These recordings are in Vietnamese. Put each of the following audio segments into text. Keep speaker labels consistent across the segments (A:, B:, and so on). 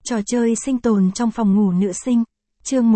A: Trò chơi sinh tồn trong phòng ngủ nữ sinh. Chương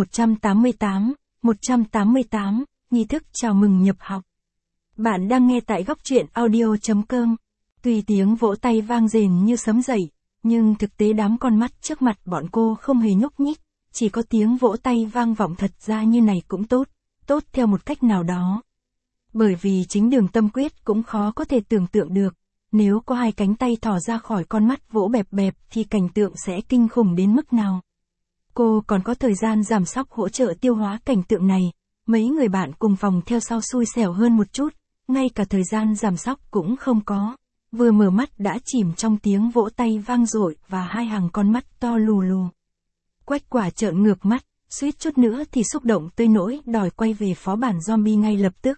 A: 188, nghi thức chào mừng nhập học. Bạn đang nghe tại góc truyện audio.com. Tuy tiếng vỗ tay vang rền như sấm dậy, nhưng thực tế đám con mắt trước mặt bọn cô không hề nhúc nhích, chỉ có tiếng vỗ tay vang vọng thật ra như này cũng tốt theo một cách nào đó. Bởi vì chính Đường Tâm Quyết cũng khó có thể tưởng tượng được, nếu có hai cánh tay thò ra khỏi con mắt vỗ bẹp bẹp thì cảnh tượng sẽ kinh khủng đến mức nào. Cô còn có thời gian giảm sóc hỗ trợ tiêu hóa cảnh tượng này, mấy người bạn cùng phòng theo sau xui xẻo hơn một chút, ngay cả thời gian giảm sóc cũng không có. Vừa mở mắt đã chìm trong tiếng vỗ tay vang dội và hai hàng con mắt to lù lù. Quách Quả trợn ngược mắt, suýt chút nữa thì xúc động tới nỗi đòi quay về phó bản zombie ngay lập tức.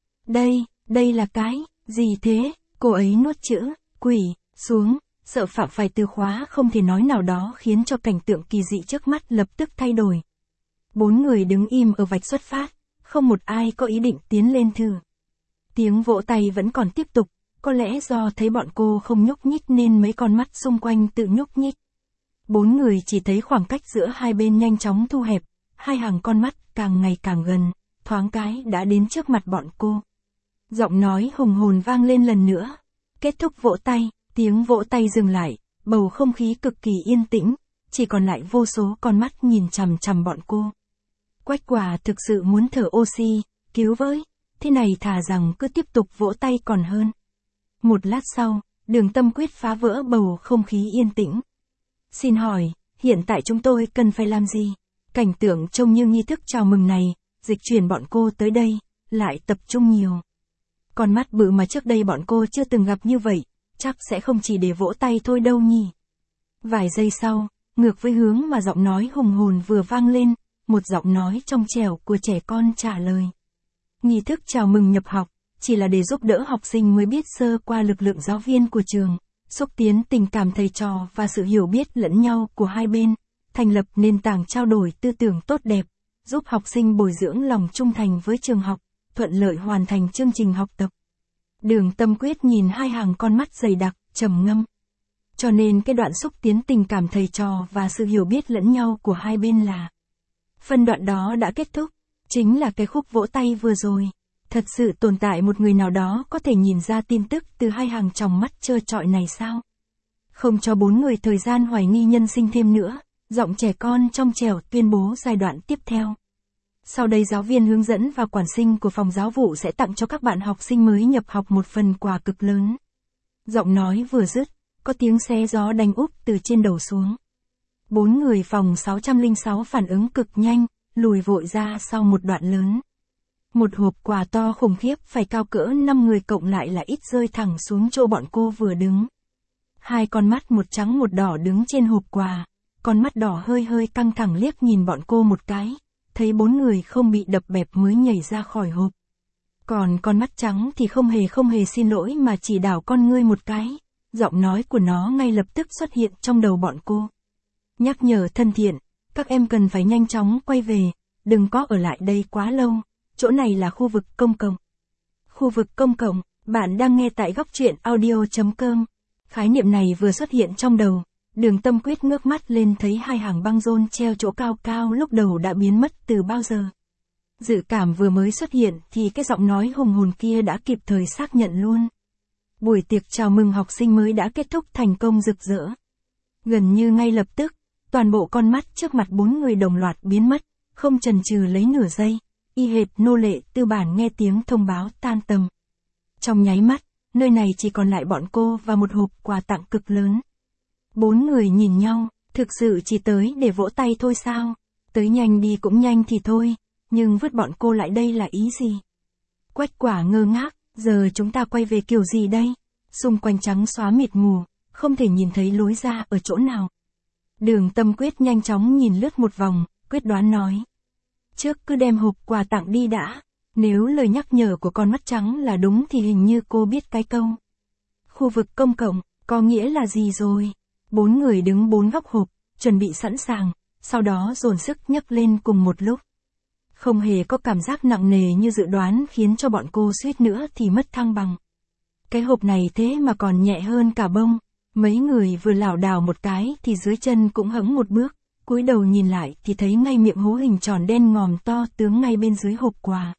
A: Đây là cái gì thế? Cô ấy nuốt chữ quỷ xuống, sợ phạm phải từ khóa không thể nói nào đó khiến cho cảnh tượng kỳ dị trước mắt lập tức thay đổi. Bốn người đứng im ở vạch xuất phát, không một ai có ý định tiến lên thử. Tiếng vỗ tay vẫn còn tiếp tục, có lẽ do thấy bọn cô không nhúc nhích nên mấy con mắt xung quanh tự nhúc nhích. Bốn người chỉ thấy khoảng cách giữa hai bên nhanh chóng thu hẹp, hai hàng con mắt càng ngày càng gần, thoáng cái đã đến trước mặt bọn cô. Giọng nói hùng hồn vang lên lần nữa. Kết thúc vỗ tay, tiếng vỗ tay dừng lại, bầu không khí cực kỳ yên tĩnh, chỉ còn lại vô số con mắt nhìn chằm chằm bọn cô. Quách Quả thực sự muốn thở oxy, cứu với, thế này thà rằng cứ tiếp tục vỗ tay còn hơn. Một lát sau, Đường Tâm Quyết phá vỡ bầu không khí yên tĩnh. Xin hỏi, hiện tại chúng tôi cần phải làm gì? Cảnh tượng trông như nghi thức chào mừng này, dịch chuyển bọn cô tới đây, lại tập trung nhiều. Con mắt bự mà trước đây bọn cô chưa từng gặp như vậy, chắc sẽ không chỉ để vỗ tay thôi đâu nhỉ. Vài giây sau, ngược với hướng mà giọng nói hùng hồn vừa vang lên, một giọng nói trong trẻo của trẻ con trả lời. Nghi thức chào mừng nhập học, chỉ là để giúp đỡ học sinh mới biết sơ qua lực lượng giáo viên của trường, xúc tiến tình cảm thầy trò và sự hiểu biết lẫn nhau của hai bên, thành lập nền tảng trao đổi tư tưởng tốt đẹp, giúp học sinh bồi dưỡng lòng trung thành với trường học, thuận lợi hoàn thành chương trình học tập. Đường Tâm Quyết nhìn hai hàng con mắt dày đặc, trầm ngâm. Cho nên cái đoạn xúc tiến tình cảm thầy trò và sự hiểu biết lẫn nhau của hai bên là. Phân đoạn đó đã kết thúc, chính là cái khúc vỗ tay vừa rồi. Thật sự tồn tại một người nào đó có thể nhìn ra tin tức từ hai hàng tròng mắt trơ trọi này sao? Không cho bốn người thời gian hoài nghi nhân sinh thêm nữa, giọng trẻ con trong trẻo tuyên bố giai đoạn tiếp theo. Sau đây giáo viên hướng dẫn và quản sinh của phòng giáo vụ sẽ tặng cho các bạn học sinh mới nhập học một phần quà cực lớn. Giọng nói vừa dứt, có tiếng xé gió đánh úp từ trên đầu xuống. Bốn người phòng 606 phản ứng cực nhanh, lùi vội ra sau một đoạn lớn. Một hộp quà to khủng khiếp phải cao cỡ 5 người cộng lại là ít rơi thẳng xuống chỗ bọn cô vừa đứng. Hai con mắt một trắng một đỏ đứng trên hộp quà, con mắt đỏ hơi căng thẳng liếc nhìn bọn cô một cái. Thấy bốn người không bị đập bẹp mới nhảy ra khỏi hộp. Còn con mắt trắng thì không hề xin lỗi mà chỉ đảo con ngươi một cái. Giọng nói của nó ngay lập tức xuất hiện trong đầu bọn cô. Nhắc nhở thân thiện, các em cần phải nhanh chóng quay về, đừng có ở lại đây quá lâu, chỗ này là khu vực công cộng. Khu vực công cộng, bạn đang nghe tại góc truyện audio.com. Khái niệm này vừa xuất hiện trong đầu. Đường Tâm Quyết ngước mắt lên thấy hai hàng băng rôn treo chỗ cao cao lúc đầu đã biến mất từ bao giờ. Dự cảm vừa mới xuất hiện thì cái giọng nói hùng hồn kia đã kịp thời xác nhận luôn. Buổi tiệc chào mừng học sinh mới đã kết thúc thành công rực rỡ. Gần như ngay lập tức, toàn bộ con mắt trước mặt bốn người đồng loạt biến mất, không chần chừ lấy nửa giây, y hệt nô lệ tư bản nghe tiếng thông báo tan tầm. Trong nháy mắt, nơi này chỉ còn lại bọn cô và một hộp quà tặng cực lớn. Bốn người nhìn nhau, thực sự chỉ tới để vỗ tay thôi sao? Tới nhanh đi cũng nhanh thì thôi, nhưng vứt bọn cô lại đây là ý gì? Quách Quả ngơ ngác, giờ chúng ta quay về kiểu gì đây? Xung quanh trắng xóa mịt mù, không thể nhìn thấy lối ra ở chỗ nào. Đường Tâm Quyết nhanh chóng nhìn lướt một vòng, quyết đoán nói. Trước cứ đem hộp quà tặng đi đã, nếu lời nhắc nhở của con mắt trắng là đúng thì hình như cô biết cái câu. Khu vực công cộng, có nghĩa là gì rồi? Bốn người đứng bốn góc hộp, chuẩn bị sẵn sàng, sau đó dồn sức nhấc lên cùng một lúc. Không hề có cảm giác nặng nề như dự đoán khiến cho bọn cô suýt nữa thì mất thăng bằng. Cái hộp này thế mà còn nhẹ hơn cả bông, Mấy người vừa lảo đảo một cái thì dưới chân cũng hẫng một bước, cúi đầu nhìn lại thì thấy ngay miệng hố hình tròn đen ngòm to tướng ngay bên dưới hộp quà.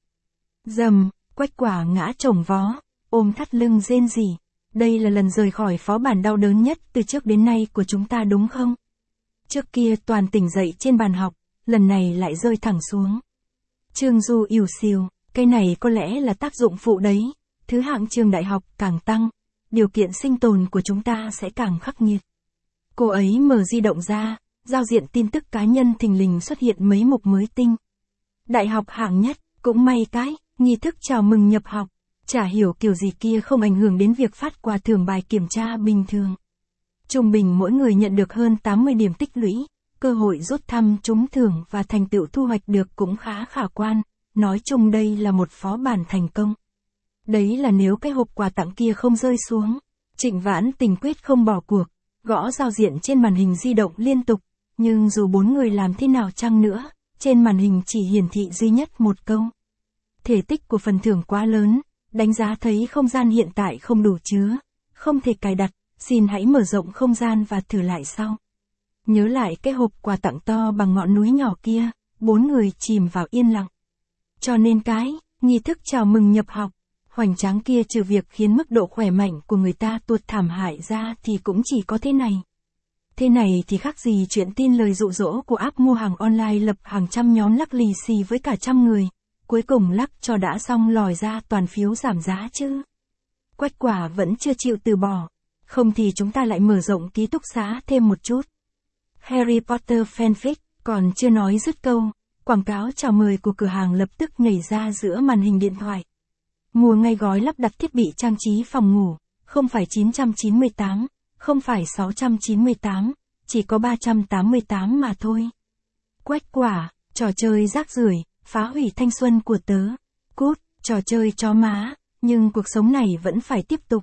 A: Dầm, Quách Quả ngã chồng vó, ôm thắt lưng rên rỉ. Đây là lần rời khỏi phó bản đau đớn nhất từ trước đến nay của chúng ta đúng không? Trước kia toàn tỉnh dậy trên bàn học, lần này lại rơi thẳng xuống. Trương Du ỉu xìu, cái này có lẽ là tác dụng phụ đấy, thứ hạng trường đại học càng tăng, điều kiện sinh tồn của chúng ta sẽ càng khắc nghiệt. Cô ấy mở di động ra, giao diện tin tức cá nhân thình lình xuất hiện mấy mục mới tinh. Đại học hạng nhất, cũng may cái, nghi thức chào mừng nhập học, chả hiểu kiểu gì kia không ảnh hưởng đến việc phát quà thưởng bài kiểm tra bình thường. Trung bình mỗi người nhận được hơn 80 điểm tích lũy, cơ hội rút thăm trúng thưởng và thành tựu thu hoạch được cũng khá khả quan, nói chung đây là một phó bản thành công. Đấy là nếu cái hộp quà tặng kia không rơi xuống. Trịnh Vãn Tình quyết không bỏ cuộc, gõ giao diện trên màn hình di động liên tục, nhưng dù 4 người làm thế nào chăng nữa, trên màn hình chỉ hiển thị duy nhất một câu. Thể tích của phần thưởng quá lớn, đánh giá thấy không gian hiện tại không đủ chứa, không thể cài đặt, xin hãy mở rộng không gian và thử lại sau. Nhớ lại cái hộp quà tặng to bằng ngọn núi nhỏ kia, 4 người chìm vào yên lặng. Cho nên cái, nghi thức chào mừng nhập học, hoành tráng kia trừ việc khiến mức độ khỏe mạnh của người ta tuột thảm hại ra thì cũng chỉ có thế này. Thế này thì khác gì chuyện tin lời dụ dỗ của app mua hàng online lập hàng trăm nhóm lắc lì xì với cả trăm người, cuối cùng lắc cho đã xong lòi ra toàn phiếu giảm giá chứ. Quách Quả vẫn chưa chịu từ bỏ, không thì chúng ta lại mở rộng ký túc xá thêm một chút. Harry Potter fanfic, còn chưa nói dứt câu, quảng cáo chào mời của cửa hàng lập tức nhảy ra giữa màn hình điện thoại. Mua ngay gói lắp đặt thiết bị trang trí phòng ngủ, không phải 998, không phải 698, chỉ có 388 mà thôi. Quách Quả, trò chơi rác rưởi, phá hủy thanh xuân của tớ. Cút, trò chơi chó má, nhưng cuộc sống này vẫn phải tiếp tục.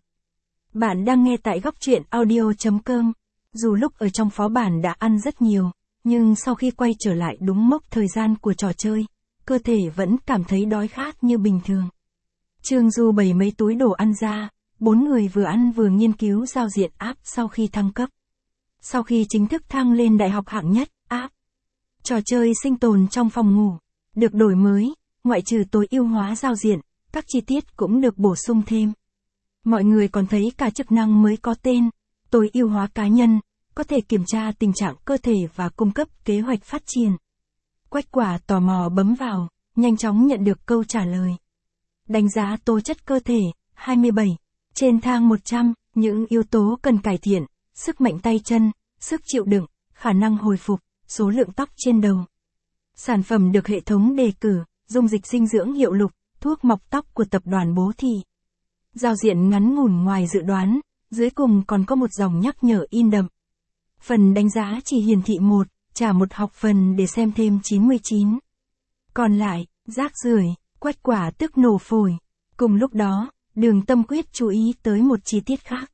A: Bạn đang nghe tại góc truyện audio.com. Dù lúc ở trong phó bản đã ăn rất nhiều, nhưng sau khi quay trở lại đúng mốc thời gian của trò chơi, cơ thể vẫn cảm thấy đói khát như bình thường. Trương Du bày mấy túi đồ ăn ra, 4 người vừa ăn vừa nghiên cứu giao diện app sau khi thăng cấp. Sau khi chính thức thăng lên đại học hạng nhất, app trò chơi sinh tồn trong phòng ngủ được đổi mới, ngoại trừ tối ưu hóa giao diện, các chi tiết cũng được bổ sung thêm. Mọi người còn thấy cả chức năng mới có tên, tối ưu hóa cá nhân, có thể kiểm tra tình trạng cơ thể và cung cấp kế hoạch phát triển. Quách Quả tò mò bấm vào, nhanh chóng nhận được câu trả lời. Đánh giá tố chất cơ thể, 27. Trên thang 100, những yếu tố cần cải thiện, sức mạnh tay chân, sức chịu đựng, khả năng hồi phục, số lượng tóc trên đầu. Sản phẩm được hệ thống đề cử, dung dịch dinh dưỡng hiệu lục, thuốc mọc tóc của tập đoàn Bố Thị. Giao diện ngắn ngủn ngoài dự đoán, dưới cùng còn có một dòng nhắc nhở in đậm. Phần đánh giá chỉ hiển thị 1, trả một học phần để xem thêm 99. Còn lại, rác rưởi. Quách Quả tức nổ phổi. Cùng lúc đó, Đường Tâm Quyết chú ý tới một chi tiết khác.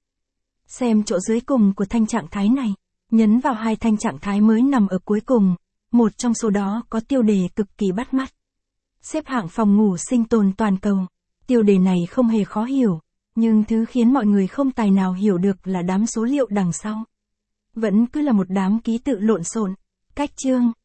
A: Xem chỗ dưới cùng của thanh trạng thái này, nhấn vào 2 thanh trạng thái mới nằm ở cuối cùng, một trong số đó có tiêu đề cực kỳ bắt mắt. Xếp hạng phòng ngủ sinh tồn toàn cầu. Tiêu đề này không hề khó hiểu, nhưng thứ khiến mọi người không tài nào hiểu được là đám số liệu đằng sau. Vẫn cứ là một đám ký tự lộn xộn, cách chương,